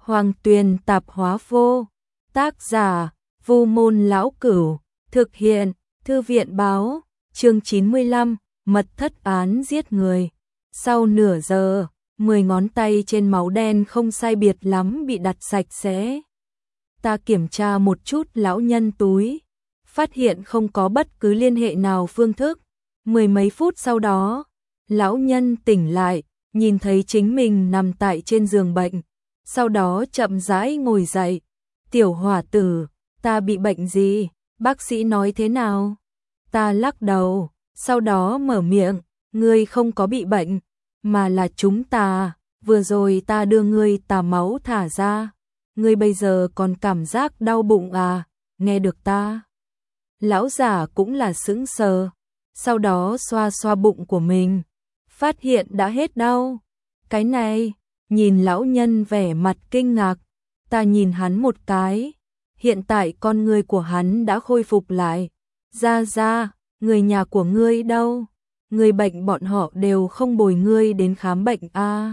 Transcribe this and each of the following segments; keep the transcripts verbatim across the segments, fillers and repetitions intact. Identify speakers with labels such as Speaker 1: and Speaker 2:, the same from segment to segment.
Speaker 1: Hoàng Tuyền tạp hóa vô. Tác giả: Vu Môn Lão Cửu. Thực hiện: Thư viện báo. Chương chín mươi lăm, mật thất án giết người. Sau nửa giờ, mười ngón tay trên máu đen không sai biệt lắm bị đặt sạch sẽ. Ta kiểm tra một chút lão nhân túi, phát hiện không có bất cứ liên hệ nào phương thức. Mười mấy phút sau đó, lão nhân tỉnh lại, nhìn thấy chính mình nằm tại trên giường bệnh, sau đó chậm rãi ngồi dậy. Tiểu hỏa tử, ta bị bệnh gì? Bác sĩ nói thế nào? Ta lắc đầu, sau đó mở miệng, ngươi không có bị bệnh, mà là chúng ta, vừa rồi ta đưa ngươi tà máu thả ra, ngươi bây giờ còn cảm giác đau bụng à, nghe được ta. Lão giả cũng là sững sờ, sau đó xoa xoa bụng của mình, phát hiện đã hết đau. Cái này, nhìn lão nhân vẻ mặt kinh ngạc, ta nhìn hắn một cái, hiện tại con ngươi của hắn đã khôi phục lại. Ra ra, người nhà của ngươi đâu? Người bệnh bọn họ đều không bồi ngươi đến khám bệnh à?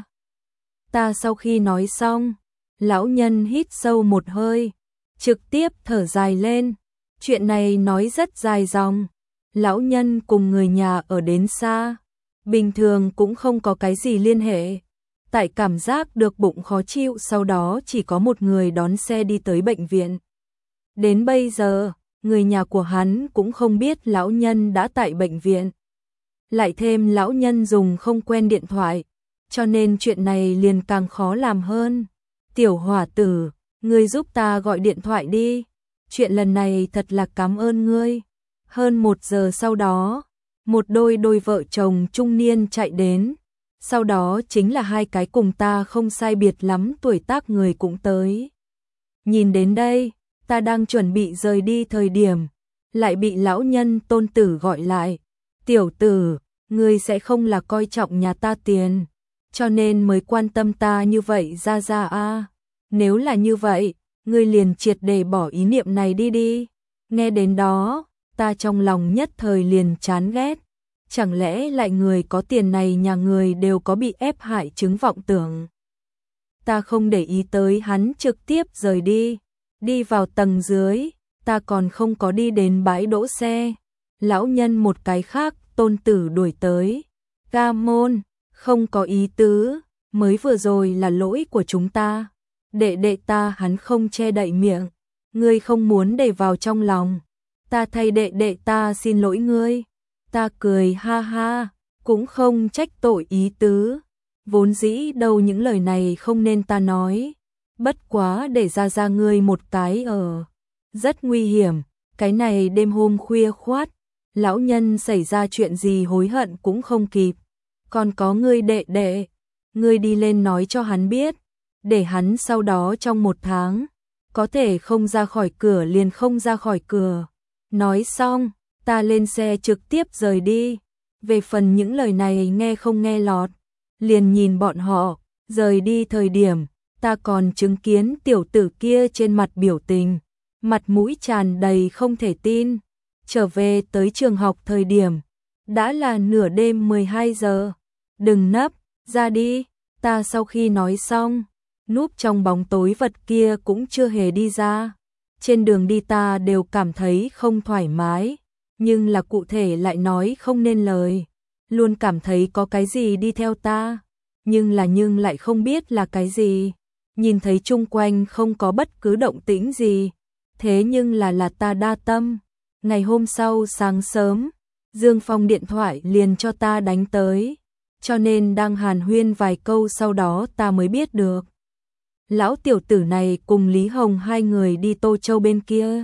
Speaker 1: Ta sau khi nói xong, lão nhân hít sâu một hơi, trực tiếp thở dài lên. Chuyện này nói rất dài dòng. Lão nhân cùng người nhà ở đến xa, bình thường cũng không có cái gì liên hệ. Tại cảm giác được bụng khó chịu, sau đó chỉ có một người đón xe đi tới bệnh viện. Đến bây giờ, người nhà của hắn cũng không biết lão nhân đã tại bệnh viện. Lại thêm lão nhân dùng không quen điện thoại, cho nên chuyện này liền càng khó làm hơn. Tiểu hỏa tử, ngươi giúp ta gọi điện thoại đi. Chuyện lần này thật là cảm ơn ngươi. Hơn một giờ sau đó, một đôi đôi vợ chồng trung niên chạy đến. Sau đó chính là hai cái cùng ta không sai biệt lắm tuổi tác người cũng tới. Nhìn đến đây, ta đang chuẩn bị rời đi thời điểm, lại bị lão nhân Tôn tử gọi lại. Tiểu tử, ngươi sẽ không là coi trọng nhà ta tiền, cho nên mới quan tâm ta như vậy ra ra a. Nếu là như vậy, ngươi liền triệt để bỏ ý niệm này đi đi. Nghe đến đó, ta trong lòng nhất thời liền chán ghét. Chẳng lẽ lại người có tiền này nhà người đều có bị ép hại chứng vọng tưởng. Ta không để ý tới hắn, trực tiếp rời đi. Đi vào tầng dưới, ta còn không có đi đến bãi đỗ xe. Lão nhân một cái khác, Tôn tử đuổi tới. Ca môn, không có ý tứ, mới vừa rồi là lỗi của chúng ta. Đệ đệ ta hắn không che đậy miệng, ngươi không muốn để vào trong lòng. Ta thay đệ đệ ta xin lỗi ngươi. Ta cười ha ha, cũng không trách tội ý tứ. Vốn dĩ đâu những lời này không nên ta nói. Bất quá để ra ra ngươi một cái ở. Rất nguy hiểm, cái này đêm hôm khuya khoát. Lão nhân xảy ra chuyện gì hối hận cũng không kịp. Còn có ngươi đệ đệ, ngươi đi lên nói cho hắn biết. Để hắn sau đó trong một tháng, có thể không ra khỏi cửa liền không ra khỏi cửa. Nói xong, ta lên xe trực tiếp rời đi. Về phần những lời này nghe không nghe lọt, liền nhìn bọn họ rời đi thời điểm, ta còn chứng kiến tiểu tử kia trên mặt biểu tình, mặt mũi tràn đầy không thể tin. Trở về tới trường học thời điểm, đã là nửa đêm mười hai giờ. Đừng nấp, ra đi. Ta sau khi nói xong, núp trong bóng tối vật kia cũng chưa hề đi ra. Trên đường đi ta đều cảm thấy không thoải mái, nhưng là cụ thể lại nói không nên lời. Luôn cảm thấy có cái gì đi theo ta, nhưng là nhưng lại không biết là cái gì. Nhìn thấy chung quanh không có bất cứ động tĩnh gì, thế nhưng là là ta đa tâm. Ngày hôm sau sáng sớm, Dương Phong điện thoại liền cho ta đánh tới, cho nên đang hàn huyên vài câu sau đó ta mới biết được. Lão tiểu tử này cùng Lý Hồng hai người đi Tô Châu bên kia.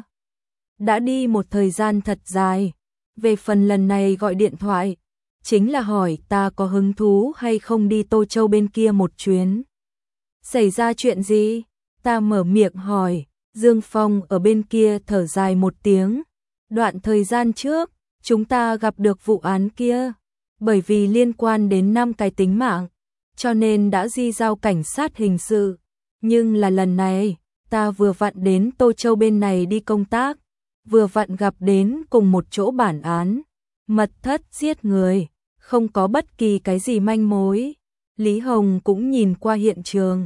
Speaker 1: Đã đi một thời gian thật dài. Về phần lần này gọi điện thoại, chính là hỏi ta có hứng thú hay không đi Tô Châu bên kia một chuyến. Xảy ra chuyện gì? Ta mở miệng hỏi. Dương Phong ở bên kia thở dài một tiếng. Đoạn thời gian trước, chúng ta gặp được vụ án kia. Bởi vì liên quan đến năm cái tính mạng, cho nên đã di giao cảnh sát hình sự. Nhưng là lần này, ta vừa vặn đến Tô Châu bên này đi công tác, vừa vặn gặp đến cùng một chỗ bản án, mật thất giết người, không có bất kỳ cái gì manh mối. Lý Hồng cũng nhìn qua hiện trường,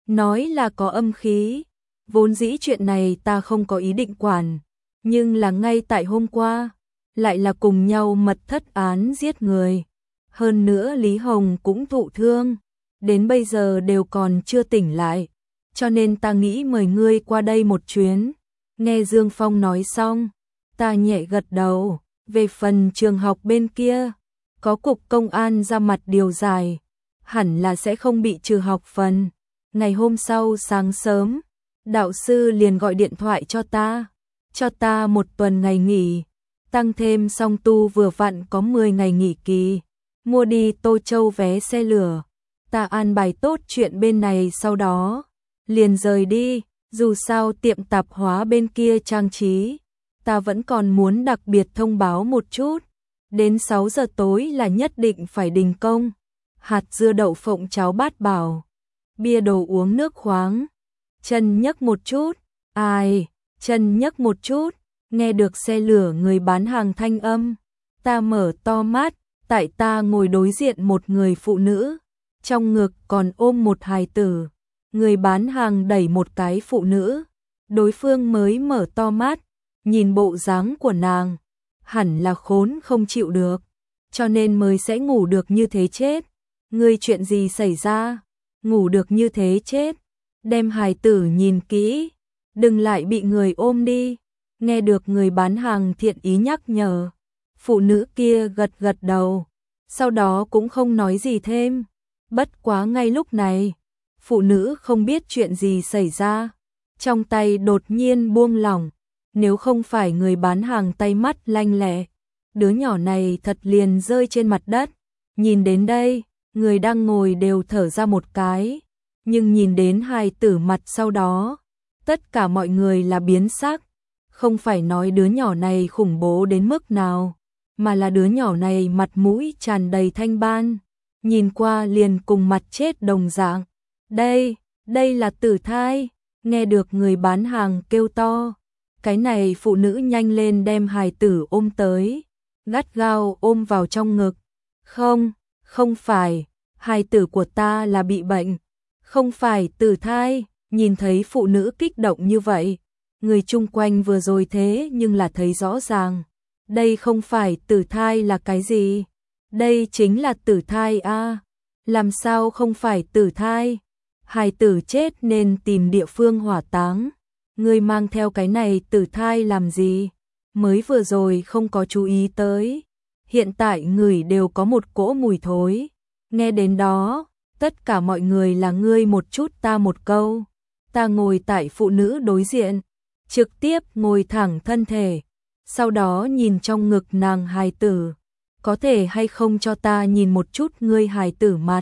Speaker 1: nói là có âm khí. Vốn dĩ chuyện này ta không có ý định quản, nhưng là ngay tại hôm qua, lại là cùng nhau mật thất án giết người. Hơn nữa Lý Hồng cũng thụ thương, đến bây giờ đều còn chưa tỉnh lại, cho nên ta nghĩ mời ngươi qua đây một chuyến. Nghe Dương Phong nói xong, ta nhẹ gật đầu. Về phần trường học bên kia, có cục công an ra mặt điều giải, hẳn là sẽ không bị trừ học phần. Ngày hôm sau sáng sớm, đạo sư liền gọi điện thoại cho ta, cho ta một tuần ngày nghỉ, tăng thêm song tu vừa vặn có mười ngày nghỉ kỳ, mua đi Tô Châu vé xe lửa. Ta an bài tốt chuyện bên này sau đó, liền rời đi, dù sao tiệm tạp hóa bên kia trang trí, ta vẫn còn muốn đặc biệt thông báo một chút, đến sáu giờ tối là nhất định phải đình công. Hạt dưa đậu phộng cháo bát bảo, bia đồ uống nước khoáng. Chân nhấc một chút, ai, chân nhấc một chút, nghe được xe lửa người bán hàng thanh âm, ta mở to mắt, tại ta ngồi đối diện một người phụ nữ, trong ngực còn ôm một hài tử, người bán hàng đẩy một cái phụ nữ, đối phương mới mở to mắt, nhìn bộ dáng của nàng, hẳn là khốn không chịu được, cho nên mới sẽ ngủ được như thế chết. Ngươi chuyện gì xảy ra? Ngủ được như thế chết? Đem hài tử nhìn kỹ, đừng lại bị người ôm đi. Nghe được người bán hàng thiện ý nhắc nhở, phụ nữ kia gật gật đầu, sau đó cũng không nói gì thêm. Bất quá ngay lúc này, phụ nữ không biết chuyện gì xảy ra, trong tay đột nhiên buông lỏng, nếu không phải người bán hàng tay mắt lanh lẹ, đứa nhỏ này thật liền rơi trên mặt đất. Nhìn đến đây, người đang ngồi đều thở ra một cái, nhưng nhìn đến hài tử mặt sau đó, tất cả mọi người là biến sắc, không phải nói đứa nhỏ này khủng bố đến mức nào, mà là đứa nhỏ này mặt mũi tràn đầy thanh ban, nhìn qua liền cùng mặt chết đồng dạng. Đây, đây là tử thai. Nghe được người bán hàng kêu to, cái này phụ nữ nhanh lên đem hài tử ôm tới, gắt gao ôm vào trong ngực. Không, không phải, hài tử của ta là bị bệnh, không phải tử thai. Nhìn thấy phụ nữ kích động như vậy, người chung quanh vừa rồi thế nhưng là thấy rõ ràng, đây không phải tử thai là cái gì, đây chính là tử thai a. Làm sao không phải tử thai? Hài tử chết nên tìm địa phương hỏa táng, ngươi mang theo cái này tử thai làm gì? Mới vừa rồi không có chú ý tới, hiện tại người đều có một cỗ mùi thối. Nghe đến đó, tất cả mọi người là ngươi một chút ta một câu. Ta ngồi tại phụ nữ đối diện, trực tiếp ngồi thẳng thân thể, sau đó nhìn trong ngực nàng hài tử, có thể hay không cho ta nhìn một chút ngươi hài tử mặt?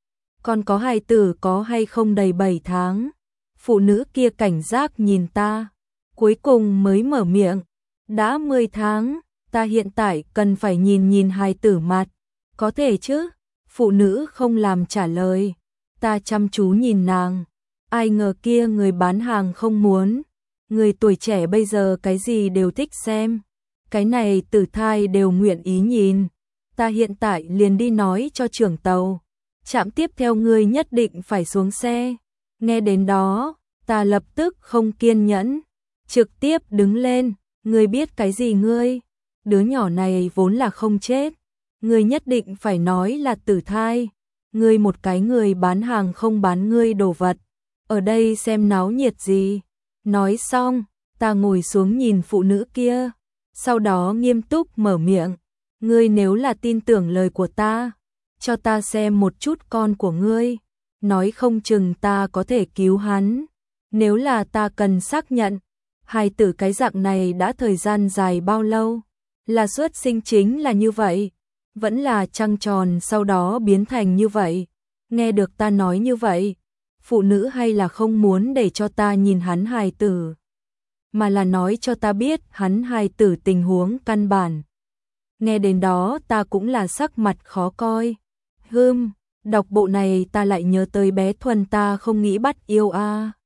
Speaker 1: Còn có hài tử có hay không đầy bảy tháng? Phụ nữ kia cảnh giác nhìn ta, cuối cùng mới mở miệng, đã mười tháng, ta hiện tại cần phải nhìn nhìn hài tử mặt, có thể chứ? Phụ nữ không làm trả lời, ta chăm chú nhìn nàng, ai ngờ kia người bán hàng không muốn, người tuổi trẻ bây giờ cái gì đều thích xem, cái này tử thai đều nguyện ý nhìn, ta hiện tại liền đi nói cho trưởng tàu, trạm tiếp theo ngươi nhất định phải xuống xe. Nghe đến đó, ta lập tức không kiên nhẫn, trực tiếp đứng lên, ngươi biết cái gì ngươi? Đứa nhỏ này vốn là không chết, ngươi nhất định phải nói là tử thai, ngươi một cái người bán hàng không bán ngươi đồ vật, ở đây xem náo nhiệt gì? Nói xong, ta ngồi xuống nhìn phụ nữ kia, sau đó nghiêm túc mở miệng, ngươi nếu là tin tưởng lời của ta, cho ta xem một chút con của ngươi, nói không chừng ta có thể cứu hắn. Nếu là ta cần xác nhận, hài tử cái dạng này đã thời gian dài bao lâu, là xuất sinh chính là như vậy, vẫn là trăng tròn sau đó biến thành như vậy. Nghe được ta nói như vậy, phụ nữ hay là không muốn để cho ta nhìn hắn hài tử, mà là nói cho ta biết hắn hài tử tình huống căn bản. Nghe đến đó ta cũng là sắc mặt khó coi. Hừm, đọc bộ này ta lại nhớ tới bé Thuần ta không nghĩ bắt yêu a.